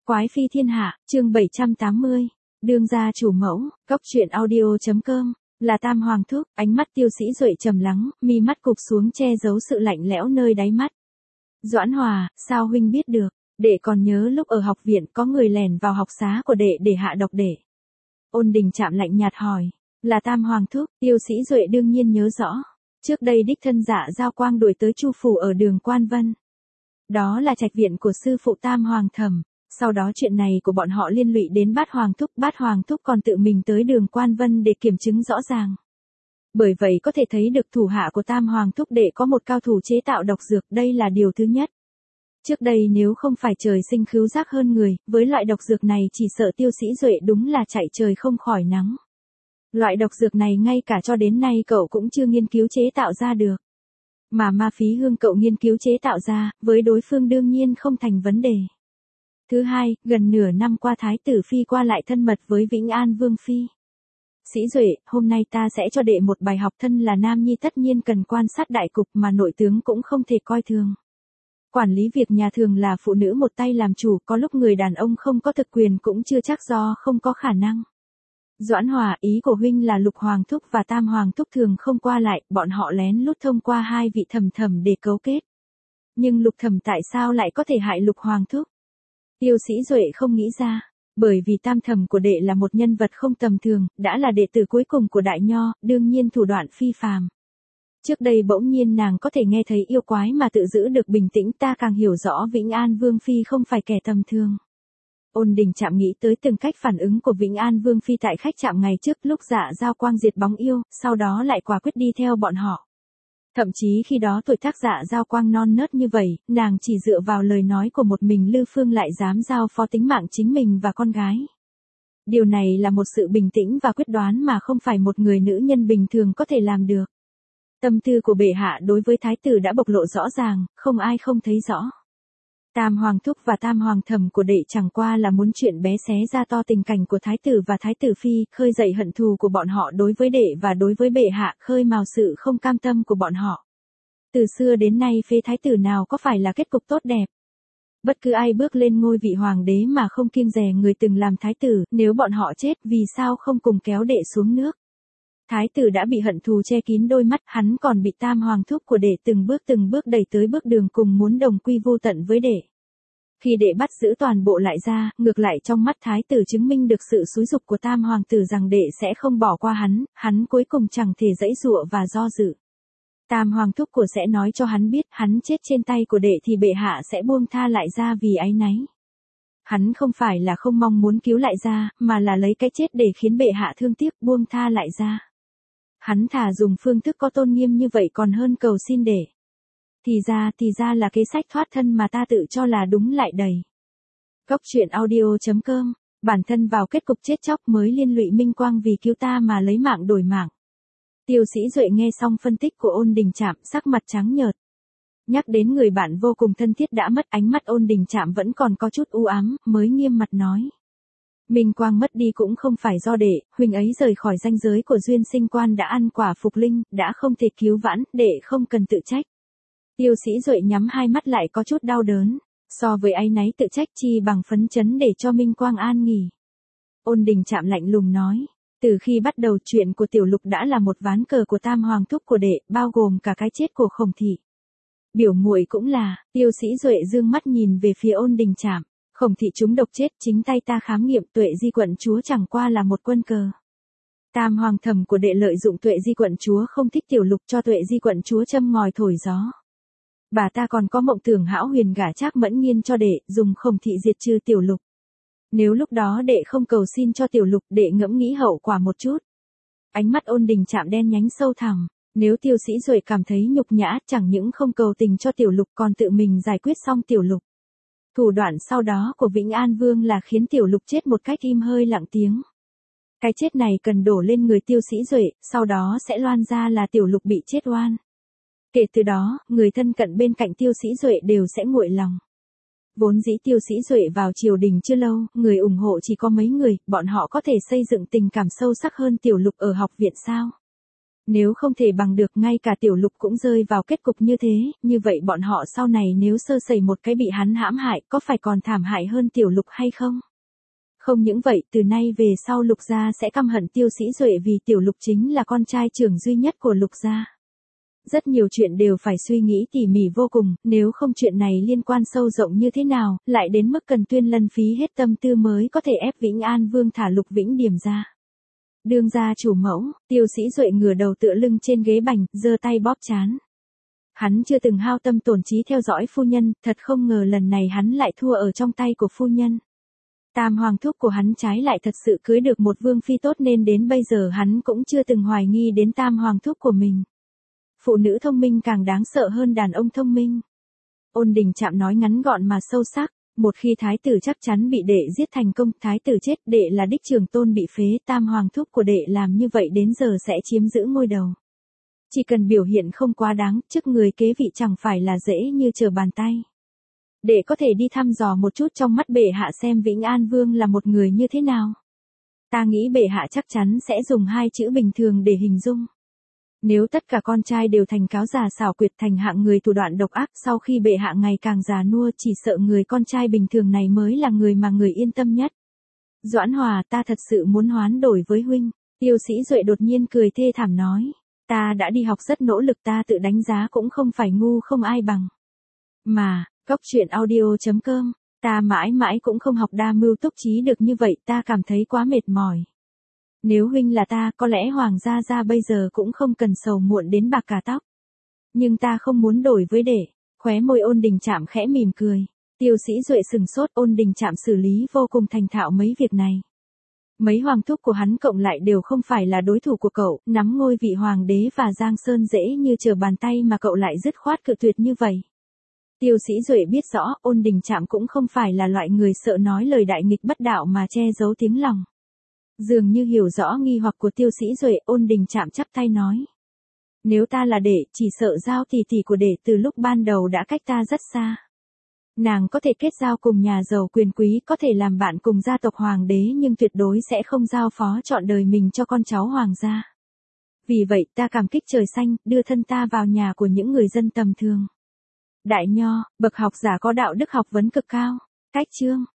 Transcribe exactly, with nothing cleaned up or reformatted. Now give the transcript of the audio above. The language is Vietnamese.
Quái phi thiên hạ, chương bảy trăm tám mươi. Đương gia chủ mẫu, cốc truyện audio.com. Là Tam Hoàng Thúc, ánh mắt Tiêu Sĩ Duệ trầm lắng, mi mắt cụp xuống che giấu sự lạnh lẽo nơi đáy mắt. Doãn Hòa, sao huynh biết được? Đệ còn nhớ lúc ở học viện có người lèn vào học xá của đệ để hạ độc đệ. Ôn Đình Trạm lạnh nhạt hỏi. Là Tam Hoàng Thúc, Tiêu Sĩ Duệ đương nhiên nhớ rõ. Trước đây đích thân Dạ Giao Quang đuổi tới Chu phủ ở đường Quan Vân. Đó là trạch viện của sư phụ Tam Hoàng Thẩm. Sau đó chuyện này của bọn họ liên lụy đến Bát Hoàng Thúc, Bát Hoàng Thúc còn tự mình tới đường Quan Vân để kiểm chứng rõ ràng. Bởi vậy có thể thấy được thủ hạ của Tam Hoàng Thúc đệ có một cao thủ chế tạo độc dược, đây là điều thứ nhất. Trước đây nếu không phải trời sinh khứu giác hơn người, với loại độc dược này chỉ sợ Tiêu Sĩ Duệ đúng là chạy trời không khỏi nắng. Loại độc dược này ngay cả cho đến nay cậu cũng chưa nghiên cứu chế tạo ra được. Mà Ma Phí Hương cậu nghiên cứu chế tạo ra, với đối phương đương nhiên không thành vấn đề. Thứ hai, gần nửa năm qua Thái tử Phi qua lại thân mật với Vĩnh An Vương Phi. Sĩ Duệ, hôm nay ta sẽ cho đệ một bài học, thân là nam nhi tất nhiên cần quan sát đại cục mà nội tướng cũng không thể coi thường. Quản lý việc nhà thường là phụ nữ một tay làm chủ, có lúc người đàn ông không có thực quyền cũng chưa chắc do không có khả năng. Doãn Hòa, ý của huynh là Lục Hoàng Thúc và Tam Hoàng Thúc thường không qua lại, bọn họ lén lút thông qua hai vị thẩm thẩm để cấu kết. Nhưng Lục Thẩm tại sao lại có thể hại Lục Hoàng Thúc? Tiêu Sĩ Duệ không nghĩ ra, bởi vì tam thẩm của đệ là một nhân vật không tầm thường, đã là đệ tử cuối cùng của Đại Nho, đương nhiên thủ đoạn phi phàm. Trước đây bỗng nhiên nàng có thể nghe thấy yêu quái mà tự giữ được bình tĩnh, ta càng hiểu rõ Vĩnh An Vương Phi không phải kẻ tầm thường. Ôn Đình Trạm nghĩ tới từng cách phản ứng của Vĩnh An Vương Phi tại khách trạm ngày trước lúc Dạ Giao Quang diệt bóng yêu, sau đó lại quả quyết đi theo bọn họ. Thậm chí khi đó tuổi tác Dạ Giao Quang non nớt như vậy, nàng chỉ dựa vào lời nói của một mình Lư Phương lại dám giao phó tính mạng chính mình và con gái. Điều này là một sự bình tĩnh và quyết đoán mà không phải một người nữ nhân bình thường có thể làm được. Tâm tư của bệ hạ đối với thái tử đã bộc lộ rõ ràng, không ai không thấy rõ. Tam Hoàng Thúc và Tam Hoàng Thẩm của đệ chẳng qua là muốn chuyện bé xé ra to tình cảnh của thái tử và thái tử phi, khơi dậy hận thù của bọn họ đối với đệ và đối với bệ hạ, khơi mào sự không cam tâm của bọn họ. Từ xưa đến nay phế thái tử nào có phải là kết cục tốt đẹp. Bất cứ ai bước lên ngôi vị hoàng đế mà không kiêng dè người từng làm thái tử, nếu bọn họ chết vì sao không cùng kéo đệ xuống nước. Thái tử đã bị hận thù che kín đôi mắt, hắn còn bị Tam Hoàng Thúc của đệ từng bước từng bước đẩy tới bước đường cùng muốn đồng quy vô tận với đệ. Khi đệ bắt giữ toàn bộ lại ra, ngược lại trong mắt thái tử chứng minh được sự xúi giục của Tam Hoàng tử rằng đệ sẽ không bỏ qua hắn, hắn cuối cùng chẳng thể giãy giụa và do dự. Tam Hoàng Thúc của sẽ nói cho hắn biết hắn chết trên tay của đệ thì bệ hạ sẽ buông tha lại ra vì áy náy. Hắn không phải là không mong muốn cứu lại ra, mà là lấy cái chết để khiến bệ hạ thương tiếc buông tha lại ra. Hắn thà dùng phương thức có tôn nghiêm như vậy còn hơn cầu xin để. Thì ra, thì ra là kế sách thoát thân mà ta tự cho là đúng lại đầy. Cốc truyện audio.com, bản thân vào kết cục chết chóc mới liên lụy Minh Quang vì cứu ta mà lấy mạng đổi mạng. Tiêu Sĩ Duệ nghe xong phân tích của Ôn Đình Trạm, sắc mặt trắng nhợt. Nhắc đến người bạn vô cùng thân thiết đã mất, ánh mắt Ôn Đình Trạm vẫn còn có chút u ám, mới nghiêm mặt nói. Minh Quang mất đi cũng không phải do đệ, huynh ấy rời khỏi ranh giới của duyên sinh quan đã ăn quả phục linh, đã không thể cứu vãn, đệ không cần tự trách. Tiêu Sĩ Duệ nhắm hai mắt lại có chút đau đớn, so với áy náy tự trách chi bằng phấn chấn để cho Minh Quang an nghỉ. Ôn Đình Trạm lạnh lùng nói, từ khi bắt đầu chuyện của Tiểu Lục đã là một ván cờ của Tam Hoàng Thúc của đệ, bao gồm cả cái chết của Khổng Thị. Biểu muội cũng là, Tiêu Sĩ Duệ dương mắt nhìn về phía Ôn Đình Trạm. Khổng Thị trúng độc chết, chính tay ta khám nghiệm, Tuệ Di quận chúa chẳng qua là một quân cờ. Tam Hoàng Thẩm của đệ lợi dụng Tuệ Di quận chúa không thích Tiểu Lục cho Tuệ Di quận chúa châm ngòi thổi gió. Bà ta còn có mộng tưởng hão huyền gả Trác Mẫn Nghiên cho đệ, dùng Khổng Thị diệt trừ Tiểu Lục. Nếu lúc đó đệ không cầu xin cho Tiểu Lục, đệ ngẫm nghĩ hậu quả một chút. Ánh mắt Ôn Đình Trạm đen nhánh sâu thẳm. Nếu Tiêu Sĩ Duệ cảm thấy nhục nhã, chẳng những không cầu tình cho Tiểu Lục còn tự mình giải quyết xong Tiểu Lục. Thủ đoạn sau đó của Vĩnh An Vương là khiến Tiểu Lục chết một cách im hơi lặng tiếng. Cái chết này cần đổ lên người Tiêu Sĩ Duệ, sau đó sẽ loan ra là Tiểu Lục bị chết oan. Kể từ đó, người thân cận bên cạnh Tiêu Sĩ Duệ đều sẽ nguội lòng. Vốn dĩ Tiêu Sĩ Duệ vào triều đình chưa lâu, người ủng hộ chỉ có mấy người, bọn họ có thể xây dựng tình cảm sâu sắc hơn Tiểu Lục ở học viện sao? Nếu không thể bằng được ngay cả Tiểu Lục cũng rơi vào kết cục như thế, như vậy bọn họ sau này nếu sơ sẩy một cái bị hắn hãm hại có phải còn thảm hại hơn Tiểu Lục hay không? Không những vậy, từ nay về sau Lục gia sẽ căm hận Tiêu Sĩ Duệ vì Tiểu Lục chính là con trai trưởng duy nhất của Lục gia. Rất nhiều chuyện đều phải suy nghĩ tỉ mỉ vô cùng, nếu không chuyện này liên quan sâu rộng như thế nào, lại đến mức cần Tuyên Lân phí hết tâm tư mới có thể ép Vĩnh An Vương thả Lục Vĩnh Điểm ra. Đương gia chủ mẫu, Tiêu Sĩ Duệ ngửa đầu tựa lưng trên ghế bành, giơ tay bóp trán. Hắn chưa từng hao tâm tổn trí theo dõi phu nhân, thật không ngờ lần này hắn lại thua ở trong tay của phu nhân. Tam hoàng thúc của hắn trái lại thật sự cưới được một vương phi tốt nên đến bây giờ hắn cũng chưa từng hoài nghi đến tam hoàng thúc của mình. Phụ nữ thông minh càng đáng sợ hơn đàn ông thông minh. Ôn Đình Trạm nói ngắn gọn mà sâu sắc, một khi thái tử chắc chắn bị đệ giết thành công, thái tử chết, đệ là đích trưởng tôn bị phế, tam hoàng thúc của đệ làm như vậy đến giờ sẽ chiếm giữ ngôi đầu. Chỉ cần biểu hiện không quá đáng, chức người kế vị chẳng phải là dễ như trở bàn tay. Đệ có thể đi thăm dò một chút trong mắt bệ hạ xem Vĩnh An Vương là một người như thế nào. Ta nghĩ bệ hạ chắc chắn sẽ dùng hai chữ bình thường để hình dung. Nếu tất cả con trai đều thành cáo già xảo quyệt, thành hạng người thủ đoạn độc ác, sau khi bệ hạ ngày càng già nua, chỉ sợ người con trai bình thường này mới là người mà người yên tâm nhất. Doãn Hòa, ta thật sự muốn hoán đổi với huynh. Tiêu Sĩ Duệ đột nhiên cười thê thảm nói. Ta đã đi học rất nỗ lực, ta tự đánh giá cũng không phải ngu không ai bằng. Mà, Cóc truyện audio chấm com, ta mãi mãi cũng không học đa mưu túc trí được như vậy, ta cảm thấy quá mệt mỏi. Nếu huynh là ta, có lẽ hoàng gia gia bây giờ cũng không cần sầu muộn đến bạc cả tóc. Nhưng ta không muốn đổi với đệ. Khóe môi Ôn Đình Trạm khẽ mỉm cười. Tiêu Sĩ Duệ sừng sốt, Ôn Đình Trạm xử lý vô cùng thành thạo mấy việc này. Mấy hoàng thúc của hắn cộng lại đều không phải là đối thủ của cậu, nắm ngôi vị hoàng đế và Giang Sơn dễ như trở bàn tay mà cậu lại dứt khoát cự tuyệt như vậy. Tiêu Sĩ Duệ biết rõ, Ôn Đình Trạm cũng không phải là loại người sợ nói lời đại nghịch bất đạo mà che giấu tiếng lòng. Dường như hiểu rõ nghi hoặc của Tiêu Sĩ Duệ, Ôn Đình Trạm chắp tay nói. Nếu ta là đệ, chỉ sợ Giao tỷ tỷ của đệ từ lúc ban đầu đã cách ta rất xa. Nàng có thể kết giao cùng nhà giàu quyền quý, có thể làm bạn cùng gia tộc hoàng đế, nhưng tuyệt đối sẽ không giao phó trọn đời mình cho con cháu hoàng gia. Vì vậy ta cảm kích trời xanh, đưa thân ta vào nhà của những người dân tầm thường. Đại nho, bậc học giả có đạo đức học vấn cực cao. Cách chương